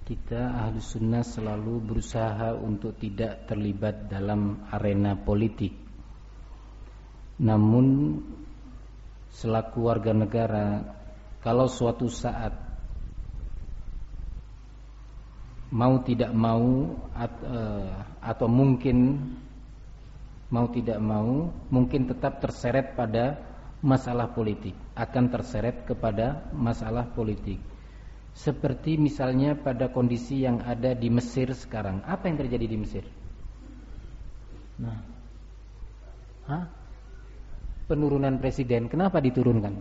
Kita Ahlus Sunnah selalu berusaha untuk tidak terlibat dalam arena politik. Namun selaku warga negara, kalau suatu saat mau tidak mau atau mungkin mau tidak mau, mungkin tetap terseret pada masalah politik, akan terseret kepada masalah politik. Seperti misalnya pada kondisi yang ada di Mesir sekarang. Apa yang terjadi di Mesir? Penurunan presiden. Kenapa diturunkan?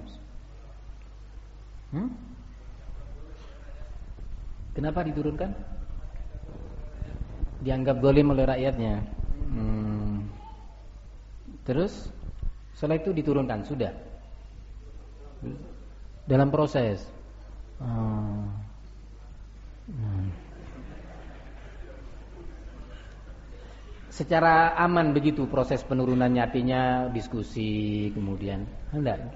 Kenapa diturunkan? Dianggap zalim oleh rakyatnya. Terus setelah itu diturunkan. Sudah dalam proses. Secara aman begitu proses penurunannya, artinya diskusi kemudian. Enggak.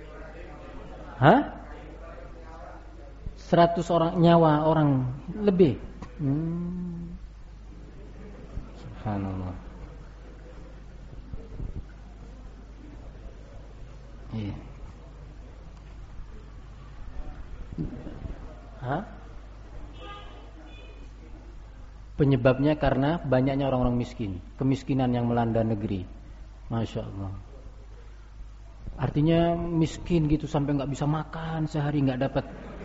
100 orang nyawa orang lebih. Subhanallah. Iya. Penyebabnya karena banyaknya orang-orang miskin, kemiskinan yang melanda negeri. Masya Allah. Artinya miskin gitu sampai nggak bisa makan sehari, nggak dapat.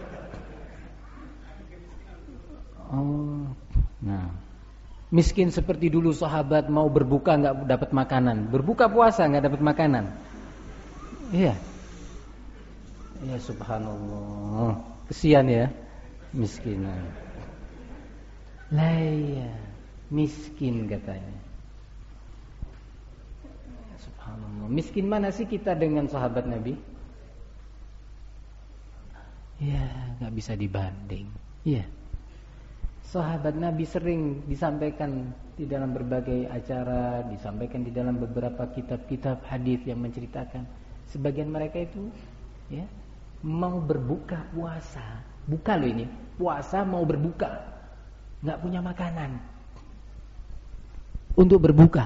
Nah, miskin seperti dulu sahabat mau berbuka nggak dapat makanan, berbuka puasa nggak dapat makanan. Iya. Ya subhanallah. Kesian ya miskinan. Lah iya, miskin katanya. Subhanallah. Miskin mana sih kita dengan sahabat Nabi? Ya, enggak bisa dibanding. Iya. Sahabat Nabi sering disampaikan di dalam berbagai acara, disampaikan di dalam beberapa kitab-kitab hadis yang menceritakan sebagian mereka itu ya mau berbuka puasa. Buka loh ini, puasa mau berbuka. Enggak punya makanan untuk berbuka.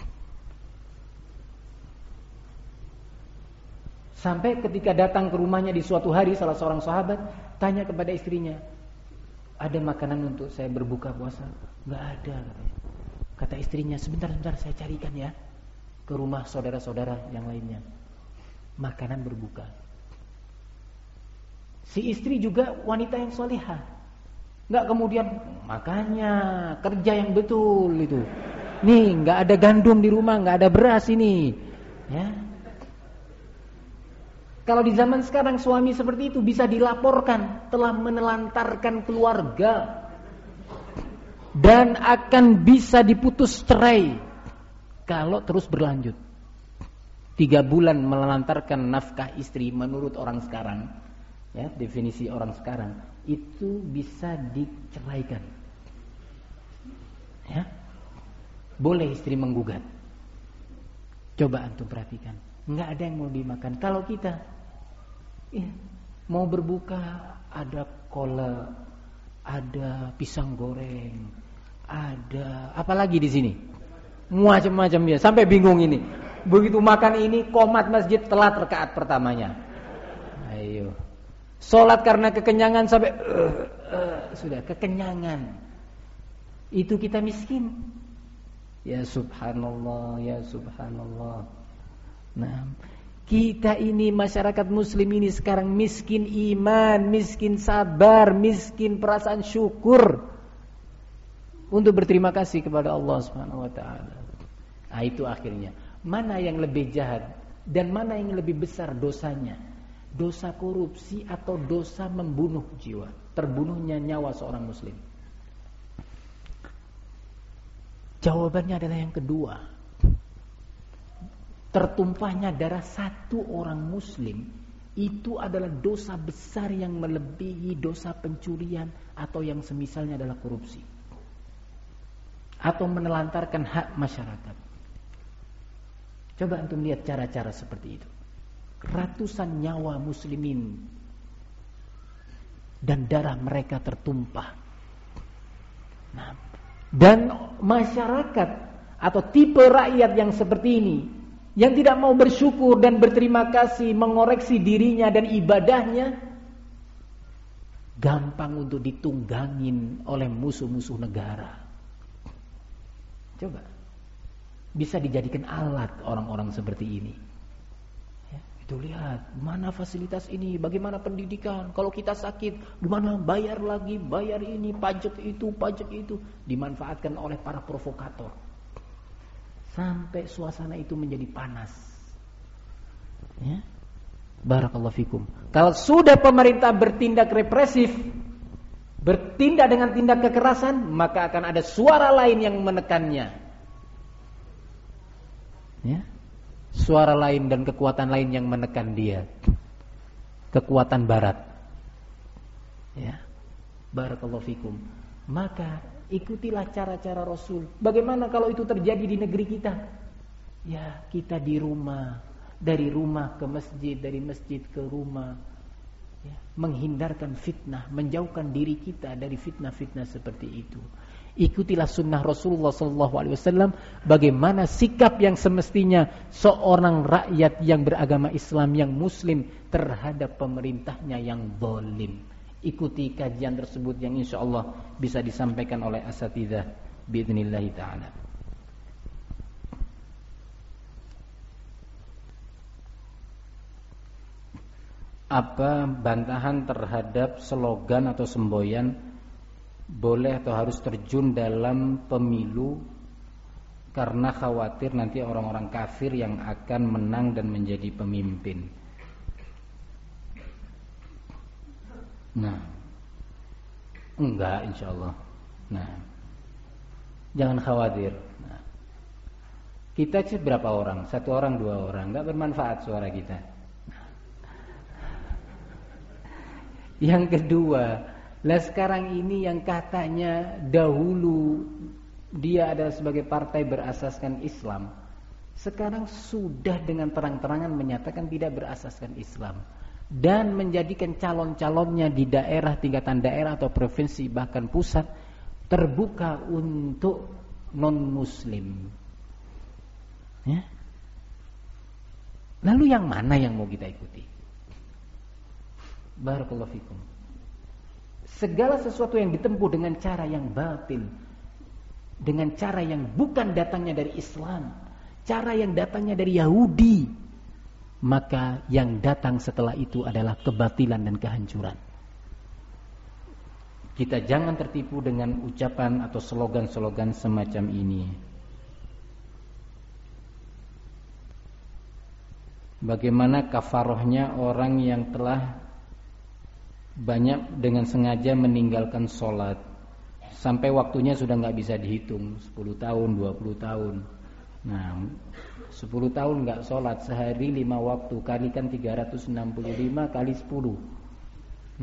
Sampai ketika datang ke rumahnya di suatu hari, salah seorang sahabat tanya kepada istrinya, ada makanan untuk saya berbuka puasa? Enggak ada katanya. Kata istrinya, sebentar saya carikan ya ke rumah saudara-saudara yang lainnya makanan berbuka. Si istri juga wanita yang salihah. Enggak kemudian makanya kerja yang betul itu. Nih enggak ada gandum di rumah, enggak ada beras ini. Ya. Kalau di zaman sekarang suami seperti itu bisa dilaporkan telah menelantarkan keluarga dan akan bisa diputus cerai kalau terus berlanjut. 3 bulan menelantarkan nafkah istri menurut orang sekarang, ya, definisi orang sekarang itu bisa diceraikan. Ya. Boleh istri menggugat. Coba antum perhatikan, enggak ada yang mau dimakan. Kalau kita mau berbuka, ada kolak, ada pisang goreng, ada apalagi di sini, macam-macam ya, sampai bingung ini. Begitu makan ini, qomat masjid telat rakaat pertamanya. Ayo, sholat karena kekenyangan sampai sudah kekenyangan. Itu kita miskin. Ya subhanallah, ya subhanallah. Nah, kita ini masyarakat muslim ini sekarang miskin iman, miskin sabar, miskin perasaan syukur untuk berterima kasih kepada Allah Subhanahu wa taala. Nah, itu akhirnya mana yang lebih jahat dan mana yang lebih besar dosanya? Dosa korupsi atau dosa membunuh jiwa, terbunuhnya nyawa seorang muslim? Jawabannya adalah yang kedua. Tertumpahnya darah satu orang muslim itu adalah dosa besar yang melebihi dosa pencurian atau yang semisalnya adalah korupsi atau menelantarkan hak masyarakat. Coba antum lihat cara-cara seperti itu. Ratusan nyawa muslimin dan darah mereka tertumpah Nah, dan masyarakat atau tipe rakyat yang seperti ini, yang tidak mau bersyukur dan berterima kasih, mengoreksi dirinya dan ibadahnya, gampang untuk ditunggangin oleh musuh-musuh negara. Coba, bisa dijadikan alat orang-orang seperti ini. Ya, itu lihat, mana fasilitas ini, bagaimana pendidikan, kalau kita sakit, gimana bayar lagi, bayar ini, pajak itu, dimanfaatkan oleh para provokator. Sampai suasana itu menjadi panas. Ya. Barakallahu fikum. Kalau sudah pemerintah bertindak represif, bertindak dengan tindak kekerasan, maka akan ada suara lain yang menekannya. Ya. Suara lain dan kekuatan lain yang menekan dia. Kekuatan barat. Ya. Barakallahu fikum. Maka ikutilah cara-cara Rasul. Bagaimana kalau itu terjadi di negeri kita? Ya, kita di rumah, dari rumah ke masjid, dari masjid ke rumah, ya, menghindarkan fitnah, menjauhkan diri kita dari fitnah-fitnah seperti itu. Ikutilah sunnah Rasulullah SAW. Bagaimana sikap yang semestinya seorang rakyat yang beragama Islam, yang muslim terhadap pemerintahnya yang zalim. Ikuti kajian tersebut yang insya Allah bisa disampaikan oleh asatidzah biidznillah ta'ala. Apa bantahan terhadap slogan atau semboyan boleh atau harus terjun dalam pemilu karena khawatir nanti orang-orang kafir yang akan menang dan menjadi pemimpin? Nah, enggak, insya Allah. Nah, jangan khawatir. Nah, kita berapa orang? 1 orang, 2 orang, enggak bermanfaat suara kita. Yang kedua, lah sekarang ini yang katanya dahulu dia adalah sebagai partai berasaskan Islam, sekarang sudah dengan terang-terangan menyatakan tidak berasaskan Islam dan menjadikan calon-calonnya di daerah, tingkatan daerah atau provinsi bahkan pusat terbuka untuk non-muslim. Ya. Lalu yang mana yang mau kita ikuti? Barakallahu fikum. Segala sesuatu yang ditempuh dengan cara yang batil, dengan cara yang bukan datangnya dari Islam, cara yang datangnya dari Yahudi, maka yang datang setelah itu adalah kebatilan dan kehancuran. Kita jangan tertipu dengan ucapan atau slogan-slogan semacam ini. Bagaimana kafarohnya orang yang telah banyak dengan sengaja meninggalkan sholat sampai waktunya sudah gak bisa dihitung, 10 tahun, 20 tahun. Nah, 10 tahun gak sholat, sehari 5 waktu, kalikan 365 kali 10.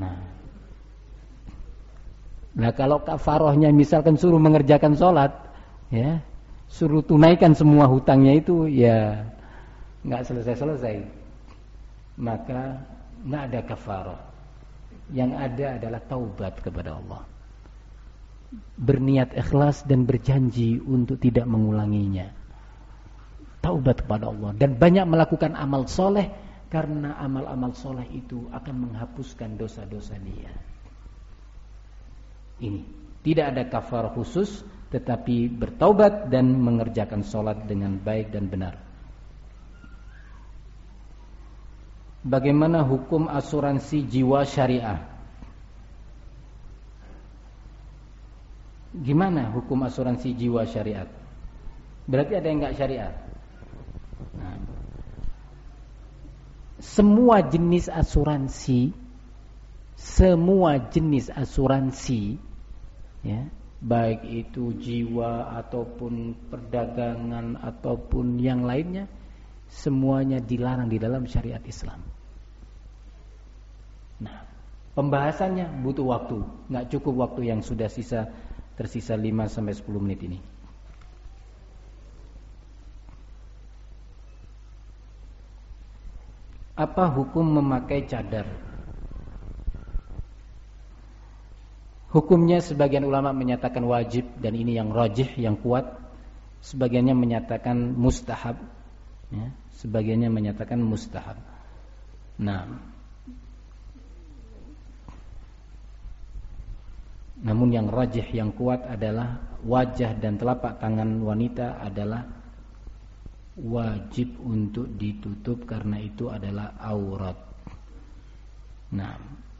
Nah kalau kafarohnya misalkan suruh mengerjakan sholat, ya, suruh tunaikan semua hutangnya itu, ya gak selesai-selesai, maka gak ada kafaroh. Yang ada adalah taubat kepada Allah, berniat ikhlas dan berjanji untuk tidak mengulanginya. Taubat kepada Allah dan banyak melakukan amal soleh, karena amal-amal soleh itu akan menghapuskan dosa-dosa dia. Ini tidak ada kafar khusus, tetapi bertaubat dan mengerjakan sholat dengan baik dan benar. Bagaimana hukum asuransi jiwa syariah? Gimana hukum asuransi jiwa syariat? Berarti ada yang enggak syariat. Nah, semua jenis asuransi, ya, baik itu jiwa ataupun perdagangan ataupun yang lainnya, semuanya dilarang di dalam syariat Islam. Nah, pembahasannya butuh waktu, nggak cukup waktu yang sudah tersisa 5-10 menit ini. Apa hukum memakai cadar? Hukumnya sebagian ulama menyatakan wajib dan ini yang rajih, yang kuat. Sebagiannya menyatakan mustahab, ya, sebagiannya menyatakan mustahab. Nah, namun yang rajih, yang kuat adalah wajah dan telapak tangan wanita adalah wajib untuk ditutup karena itu adalah aurat. Nah,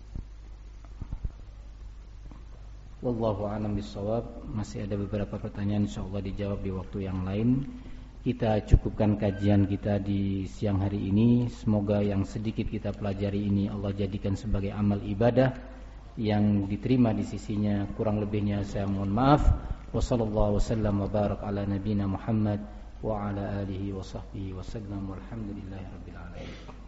wallahu a'lam bishawab. Masih ada beberapa pertanyaan, insyaallah dijawab di waktu yang lain. Kita cukupkan kajian kita di siang hari ini. Semoga yang sedikit kita pelajari ini Allah jadikan sebagai amal ibadah yang diterima di sisinya. Kurang lebihnya saya mohon maaf. Wassallallahu wasallam wa barak ala nabiyina Muhammad wa ala alihi wa sahbihi wasallam. Walhamdulillahirabbil alamin.